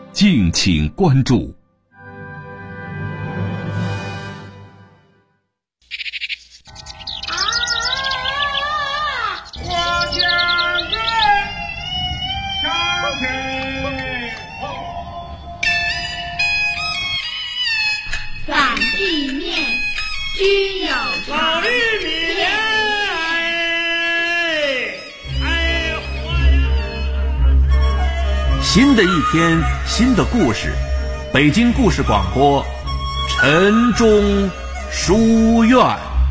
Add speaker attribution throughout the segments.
Speaker 1: 敬请关注。
Speaker 2: 反地面居有常。
Speaker 1: 新的一天，新的故事，北京故事广播，晨钟书院。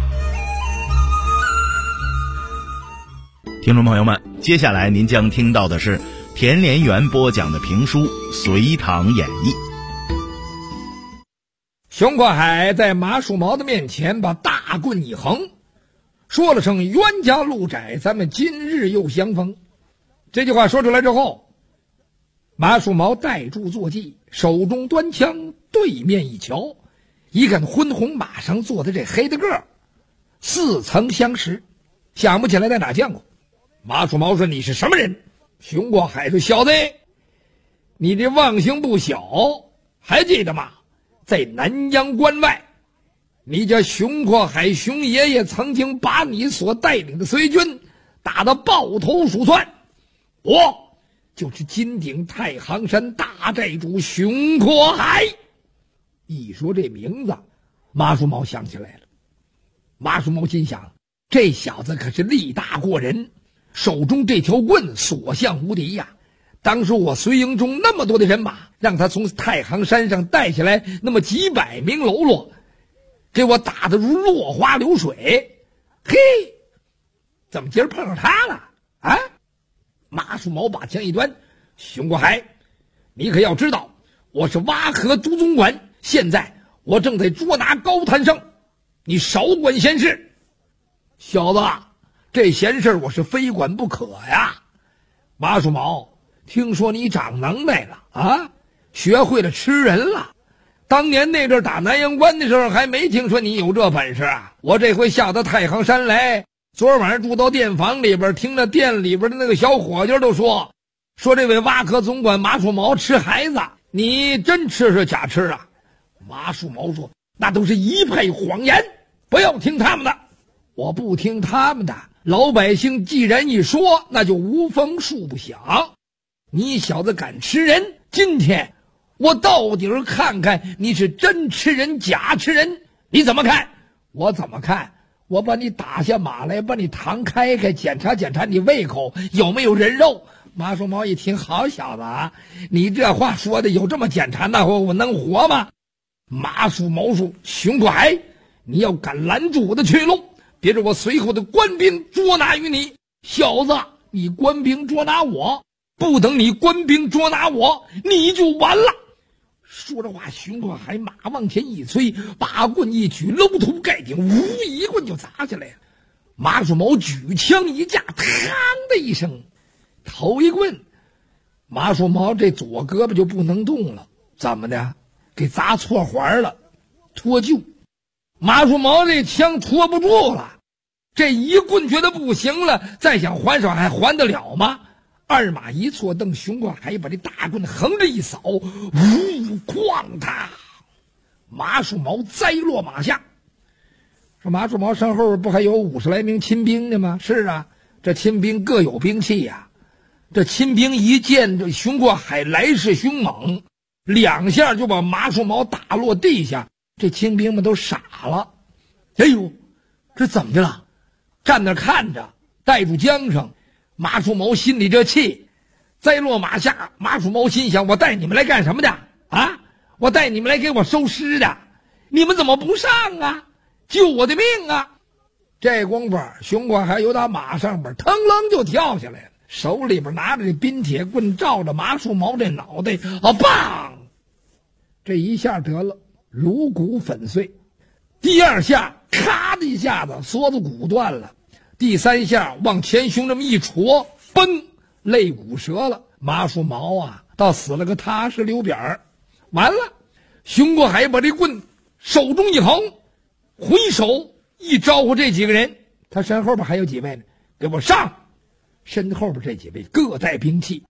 Speaker 3: 听众朋友们，接下来您将听到的是田连元播讲的评书《隋唐演义》。
Speaker 4: 熊过海在马树毛的面前把大棍一横，说了声冤家路窄，咱们今日又相逢。这句话说出来之后，马树毛呆住坐骑，手中端枪，对面一瞧，一看昏红马上坐的这黑的个儿，似曾相识，想不起来在哪见过。马树毛说：“你是什么人？”熊过海说：“小子，你这忘性不小，还记得吗？在南阳关外，你家熊过海熊爷爷曾经把你所带领的隋军打得抱头鼠窜，我就是金顶太行山大寨主熊过海。”一说这名字，马树毛想起来了。马树毛心想，这小子可是力大过人，手中这条棍所向无敌呀。当时我隋营中那么多的人马，让他从太行山上带下来那么几百名喽啰，给我打得如落花流水。嘿，怎么今儿碰上他了啊？马树毛把枪一端：“熊过海，你可要知道，我是挖河都总管，现在我正在捉拿高谭生，你少管闲事。”小子，这闲事我是非管不可呀。马树毛，听说你长能耐了啊，学会了吃人了。当年那阵打南阳关的时候，还没听说你有这本事啊。我这回下到太行山来，昨晚上住到店房里边，听着店里边的那个小伙计都说这位挖河总管马树毛吃孩子，你真吃是假吃啊？马树毛说：“那都是一派谎言，不要听他们的。”我不听他们的，老百姓既然一说，那就无风树不响。你小子敢吃人，今天我到底儿看看你是真吃人假吃人，你怎么看？我怎么看？我把你打下马来，把你膛开开，检查检查你胃口有没有人肉。马树毛一听，好小子啊，你这话说的有这么检查，那我能活吗？马树毛说：“熊过海，你要敢拦住我的去路，别着我随后的官兵捉拿于你。小子，你官兵捉拿我，不等你官兵捉拿我，你就完了。”说着话，熊过海马往前一催，把棍一举，搂头盖顶，呜一棍就砸下来了。马树毛举枪一架，嘡的一声，头一棍，马树毛这左胳膊就不能动了，怎么的？给砸错环了，脱臼。马树毛这枪拖不住了，这一棍觉得不行了，再想还手还还得了吗？二马一错蹬，熊过海把这大棍横着一扫，呜，哐嗒，马树毛栽落马下。说马树毛身后不还有50来名亲兵呢吗？是啊，这亲兵各有兵器呀。这亲兵一见这熊过海来势凶猛，两下就把马树毛打落地下。这亲兵们都傻了，哎呦，这怎么的了？站那看着，带住缰绳。马树毛心里这气，栽落马下。马树毛心想：我带你们来干什么的啊？我带你们来给我收尸的，你们怎么不上啊？救我的命啊！这功夫，熊过海由打马上边腾楞就跳下来了，手里边拿着这冰铁棍，照着马树毛这脑袋啊，棒！这一下得了，颅骨粉碎。第二下，咔的一下子，锁子骨断了。第三下往前胸这么一戳，嘣，肋骨折了。马树毛啊，倒死了个踏实溜扁儿。完了，熊过海把这棍手中一横，回手一招呼这几个人，他身后边还有几位呢，给我上！身后边这几位各带兵器，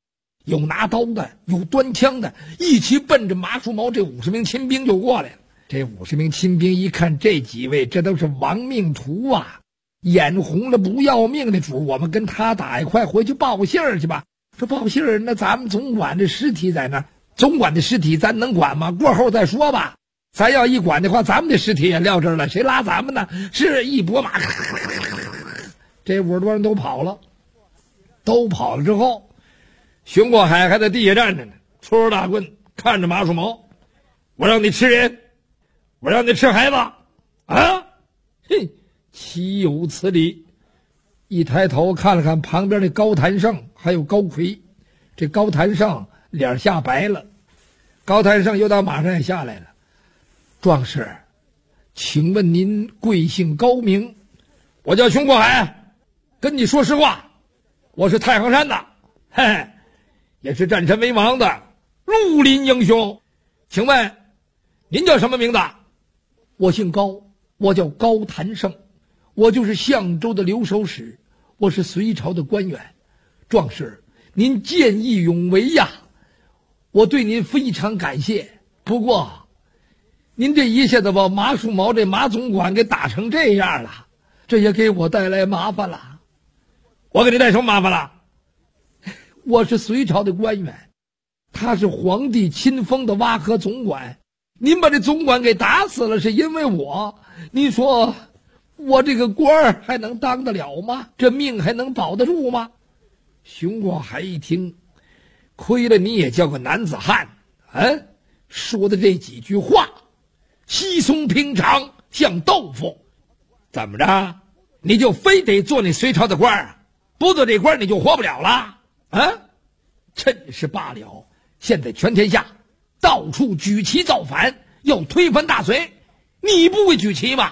Speaker 4: 有拿刀的，有端枪的，一起奔着马树毛这50名亲兵就过来了。这50名亲兵一看这几位，这都是亡命徒啊，眼红了不要命的主，我们跟他打一块，回去报信儿去吧。这报信儿，那咱们总管的尸体在那儿，总管的尸体咱能管吗？过后再说吧。咱要一管的话，咱们的尸体也撂这儿了，谁拉咱们呢？是一拨马，这50多人都跑了。都跑了之后，熊过海还在地下站着呢，搓着大棍看着马树毛。我让你吃人，我让你吃孩子啊！嘿，岂有此理！一抬头看了看旁边的高谭胜还有高奎，这高谭胜脸吓白了。高谭胜又到马上也下来了。壮士，请问您贵姓高名？我叫熊过海，跟你说实话，我是太行山的，嘿，也是占山为王的绿林英雄。请问您叫什么名字？我姓高，我叫高谭胜，我就是相州的留守使，我是隋朝的官员。壮士，您见义勇为呀，我对您非常感谢。不过您这一下子把马树毛这马总管给打成这样了，这也给我带来麻烦了。我给你带什么麻烦了？我是隋朝的官员，他是皇帝亲封的挖河总管，您把这总管给打死了，是因为我，您说我这个官儿还能当得了吗？这命还能保得住吗？熊过海一听，亏了你也叫个男子汉，说的这几句话稀松平常，像豆腐。怎么着？你就非得做那隋朝的官啊？不做这官你就活不了了啊？真是罢了！现在全天下到处举旗造反，要推翻大隋，你不会举旗吗？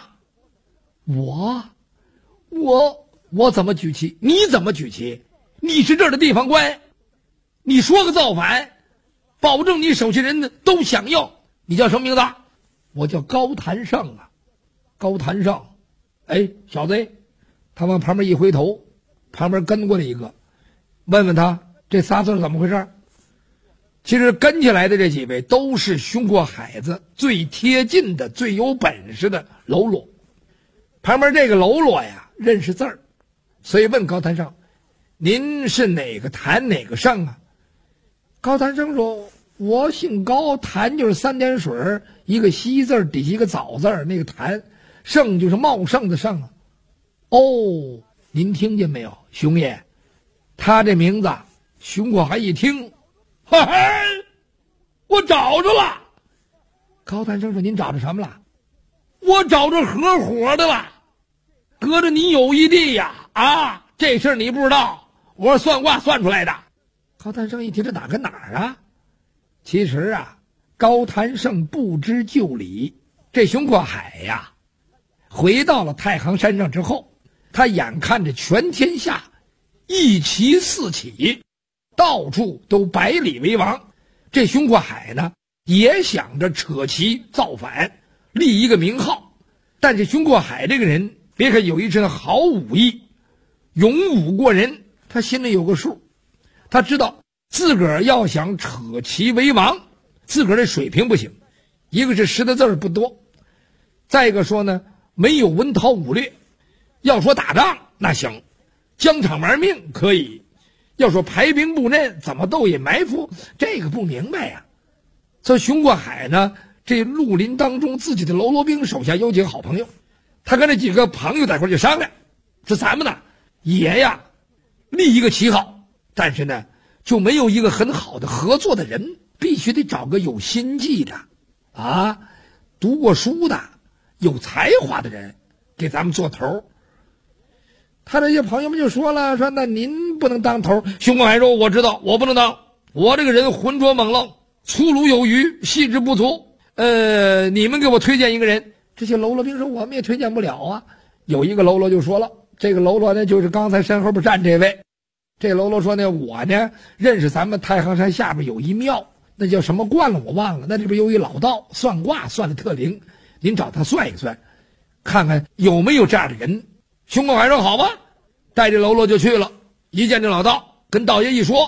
Speaker 4: 我怎么举旗？你怎么举旗？你是这儿的地方官，你说个造反，保证你手下人都响应。你叫什么名字？我叫高谭胜啊。高谭胜，哎，小子，他往旁边一回头，旁边跟过来一个，问问他这仨字怎么回事。其实跟起来的这几位都是熊过海子最贴近的、最有本事的喽啰。旁边这个喽啰呀，认识字儿，所以问高谭胜：“您是哪个谭哪个胜啊？”高谭胜说：“我姓高，谭就是3点水，一个西字底下一个早字，那个谭，胜就是茂盛的盛啊。”哦，您听见没有，熊爷？他这名字，熊过海一听，嘿嘿，我找着了。高谭胜说：“您找着什么了？”我找着合伙的了，隔着你有一地呀！啊，这事儿你不知道，我是算卦算出来的。高谭胜一听，这哪跟哪儿啊？其实啊，高谭胜不知就里，这熊过海呀，回到了太行山上之后，他眼看着全天下一旗四起，到处都百里为王。这熊过海呢，也想着扯旗造反，立一个名号。但是熊过海这个人，别看有一身好武艺，勇武过人，他心里有个数，他知道自个儿要想扯旗为王，自个儿的水平不行，一个是识的字儿不多，再一个说呢，没有文韬武略。要说打仗那行，疆场玩命可以，要说排兵布阵，怎么斗野埋伏，这个不明白呀。这熊过海呢，这绿林当中自己的喽啰兵手下有几个好朋友，他跟这几个朋友在一块就商量，说咱们呢也呀立一个旗号，但是呢就没有一个很好的合作的人，必须得找个有心计的啊，读过书的有才华的人给咱们做头。他这些朋友们就说了，说那您不能当头。熊过海说：“我知道我不能当，我这个人浑浊猛愣，粗鲁有余，细致不足。你们给我推荐一个人。”这些喽啰兵说：“我们也推荐不了啊。”有一个喽啰就说了，这个喽啰呢就是刚才身后边站这位。这喽啰说呢，我呢认识咱们太行山下边有一庙，那叫什么观了我忘了，那里边有一老道算卦算的特灵，您找他算一算，看看有没有这样的人。熊过海说：“好吧。”带着喽啰就去了，一见这老道，跟道爷一说，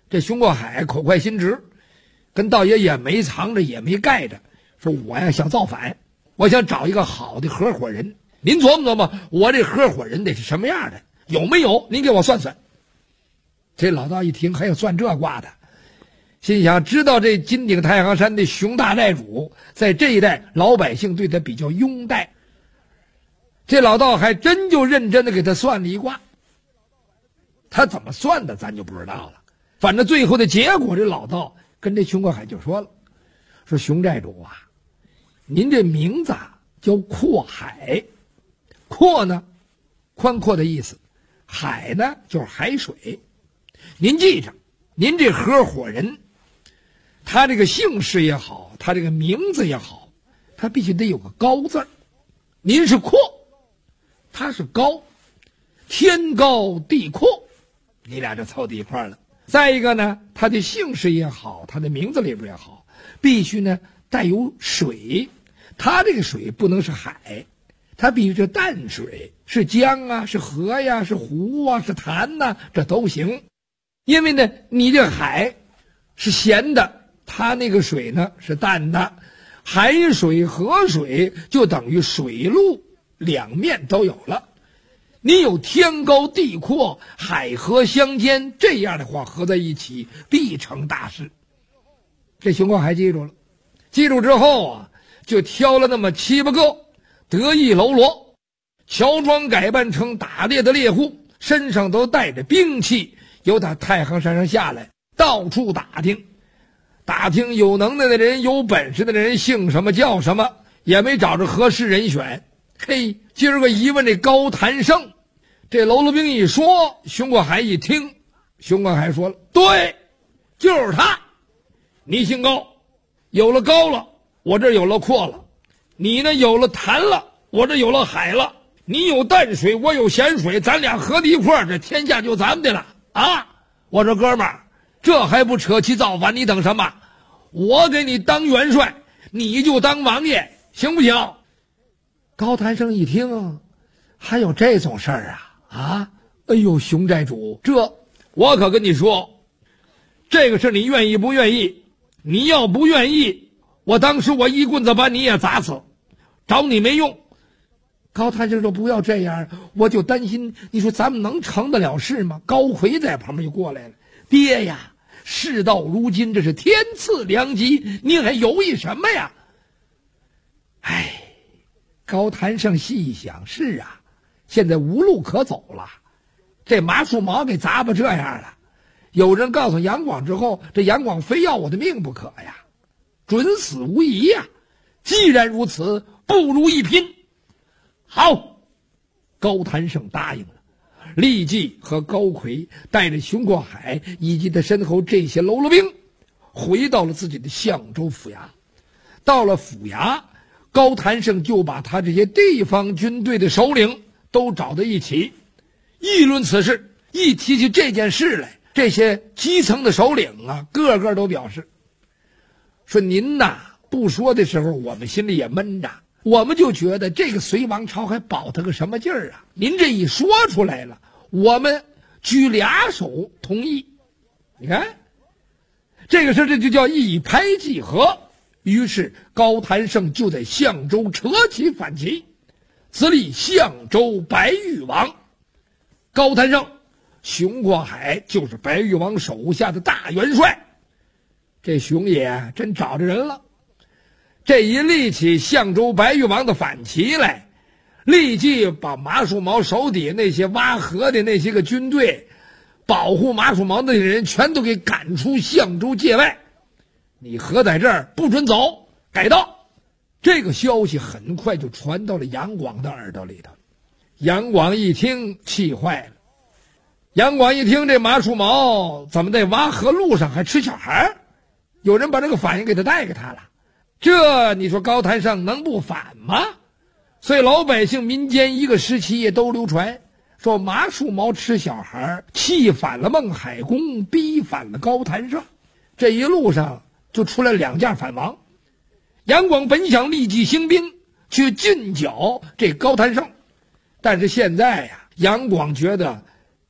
Speaker 4: 这熊过海口快心直，跟道爷也没藏着也没盖着，说我呀想造反，我想找一个好的合伙人，您琢磨琢磨，我这合伙人得是什么样的，有没有？您给我算算。这老道一听还有算这卦的，心想知道这金顶太行山的熊大寨主在这一带老百姓对他比较拥戴，这老道还真就认真的给他算了一卦。他怎么算的咱就不知道了，反正最后的结果，这老道跟这熊过海就说了，说熊寨主啊，您这名字叫阔海，阔呢宽阔的意思，海呢就是海水。您记着，您这合伙人他这个姓氏也好，他这个名字也好，他必须得有个高字儿。您是阔，他是高，天高地阔，你俩就凑到一块儿了。再一个呢，他的姓氏也好，他的名字里边也好，必须呢带有水，他这个水不能是海，它必须是淡水，是江啊，是河呀，是湖啊，是潭呐，这都行。因为呢，你这海是咸的，它那个水呢是淡的，海水河水就等于水陆两面都有了。你有天高地阔，海河相间，这样的话合在一起必成大事。这熊过海记住了，记住之后啊，就挑了那么7、8个得意喽啰，乔装改扮成打猎的猎户，身上都带着兵器，由他太行山上下来，到处打听有能耐的人，有本事的人姓什么叫什么，也没找着合适人选。嘿，今儿个一问这高谭胜，这喽啰兵一说，熊过海一听，熊过海说了，对，就是他。你姓高，有了高了，我这有了阔了，你呢有了潭了，我这有了海了，你有淡水，我有咸水，咱俩合在一块儿，这天下就咱们的了啊！我说哥们儿，这还不扯旗造反，你等什么？我给你当元帅，你就当王爷，行不行？高谭胜一听，还有这种事儿啊！哎呦，熊寨主，这我可跟你说，这个事你愿意不愿意？你要不愿意，我当时我一棍子把你也砸死，找你没用。高谭胜说不要这样，我就担心，你说咱们能成得了事吗？高魁在旁边就过来了，爹呀，事到如今这是天赐良机，您还犹豫什么呀？哎，高谭胜细一想，是啊，现在无路可走了，这马树毛给砸吧这样了，有人告诉杨广之后，这杨广非要我的命不可呀，准死无疑呀。既然如此，不如一拼。好，高谭胜答应了，立即和高魁带着熊过海以及他身后这些喽啰兵，回到了自己的象州府衙。到了府衙，高谭胜就把他这些地方军队的首领都找到一起，议论此事。一提起这件事来，这些基层的首领啊，个个都表示说，您呐不说的时候，我们心里也闷着，我们就觉得这个隋王朝还保他个什么劲儿啊？您这一说出来了，我们举俩手同意。你看这个事，这就叫一拍即合。于是高谭胜就在象州扯起反旗，自立象州白玉王。高谭胜，熊过海就是白玉王手下的大元帅。这熊爷真找着人了，这一立起象州白玉王的反旗来，立即把马树毛手底下那些挖河的那些个军队，保护马树毛的人全都给赶出象州界外。你河在这儿不准走，改道。这个消息很快就传到了杨广的耳朵里头。杨广一听气坏了。杨广一听这马树毛怎么在挖河路上还吃小孩，有人把这个反应给他带给他了，这你说高谭胜能不反吗？所以老百姓民间一个时期也都流传说，马树毛吃小孩，气反了孟海公，逼反了高谭胜。这一路上就出来2架反王。杨广本想立即兴兵去进剿这高谭胜，但是现在呀，杨广觉得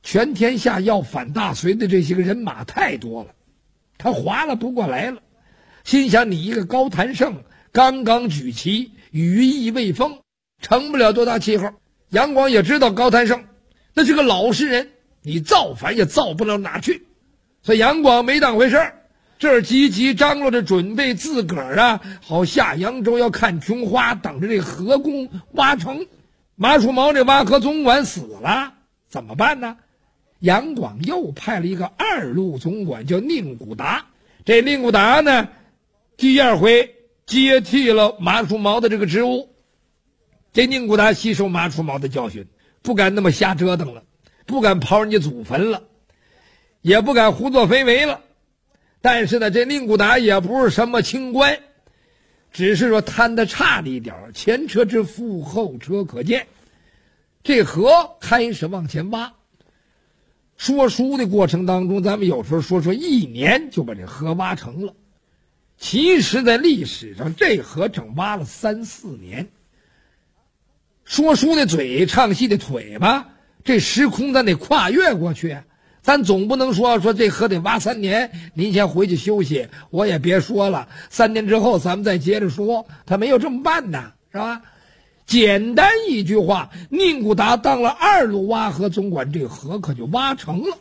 Speaker 4: 全天下要反大隋的这些个人马太多了，他划拉不过来了。心想你一个高谭胜刚刚举旗，羽翼未丰，成不了多大气候。杨广也知道高谭胜那是个老实人，你造反也造不了哪去。所以杨广没当回事儿，这儿急急张罗着准备自个儿好下扬州要看琼花，等着这河工挖城。马树毛这挖河总管死了，怎么办呢？杨广又派了一个二路总管叫宁古达。这宁古达呢，第二回接替了马树毛的这个职务。这宁古达吸收马树毛的教训，不敢那么瞎折腾了，不敢刨人家祖坟了，也不敢胡作非为了。但是呢，这宁古达也不是什么清官，只是说贪得差了一点，前车之覆，后车可鉴。这河开始往前挖，说书的过程当中，咱们有时候说1年就把这河挖成了，其实在历史上这河整挖了3、4年。说书的嘴，唱戏的腿吧，这时空咱得跨越过去，咱总不能说这河得挖3年，您先回去休息，我也别说了，3年之后咱们再接着说。他没有这么办的，是吧？简单一句话，宁古达当了2路挖河总管，这河可就挖成了。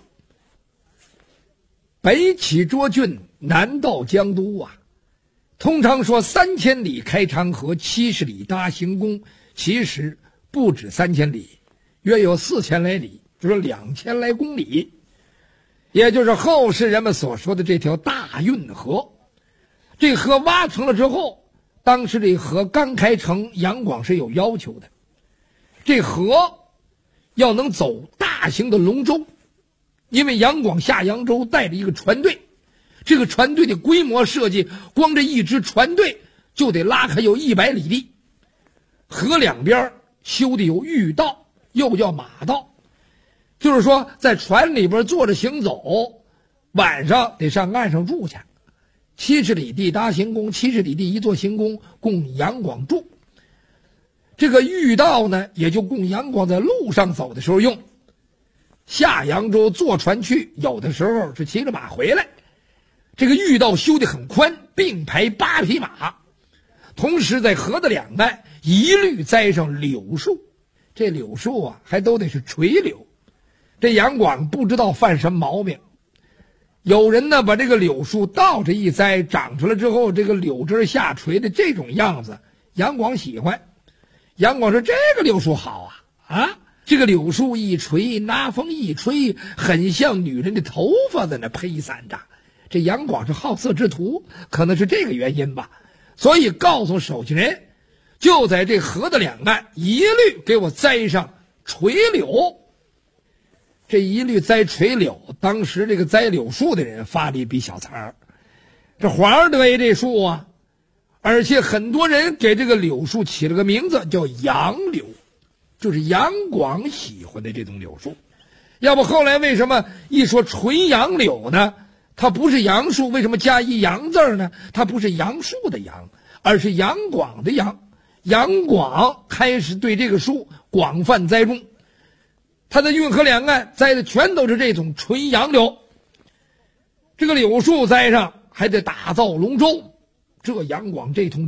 Speaker 4: 北起涿郡，南到江都啊。通常说3000里开长河，70里搭行宫，其实不止3000里，约有4000来里，就是2000来公里，也就是后世人们所说的这条大运河。这河挖成了之后，当时这河刚开成，杨广是有要求的，这河要能走大型的龙舟，因为杨广下扬州带着一个船队，这个船队的规模设计，光这一支船队就得拉开有100里地。河两边修的有御道，又叫马道，就是说在船里边坐着行走，晚上得上岸上住去。70里地搭行宫，70里地一座行宫，供杨广住。这个御道呢，也就供杨广在路上走的时候用。下扬州坐船去，有的时候是骑着马回来。这个御道修得很宽，并排8匹马，同时在河的两岸一律栽上柳树。这柳树还都得是垂柳。这杨广不知道犯什么毛病，有人呢把这个柳树倒着一栽，长出来之后，这个柳枝下垂的这种样子，杨广喜欢。杨广说这个柳树好啊，这个柳树一垂，拿风一吹，很像女人的头发在那披散着。这杨广是好色之徒，可能是这个原因吧，所以告诉手下人，就在这河的两岸一律给我栽上垂柳。这一律栽垂柳，当时这个栽柳树的人发了一笔小财儿，这黄得意这树啊，而且很多人给这个柳树起了个名字叫杨柳，就是杨广喜欢的这种柳树。要不后来为什么一说垂杨柳呢？它不是杨树，为什么加一杨字呢？它不是杨树的杨，而是杨广的杨。杨广开始对这个树广泛栽种，他在运河两岸栽的全都是这种垂杨柳。这个柳树栽上还得打造龙舟，这杨广这通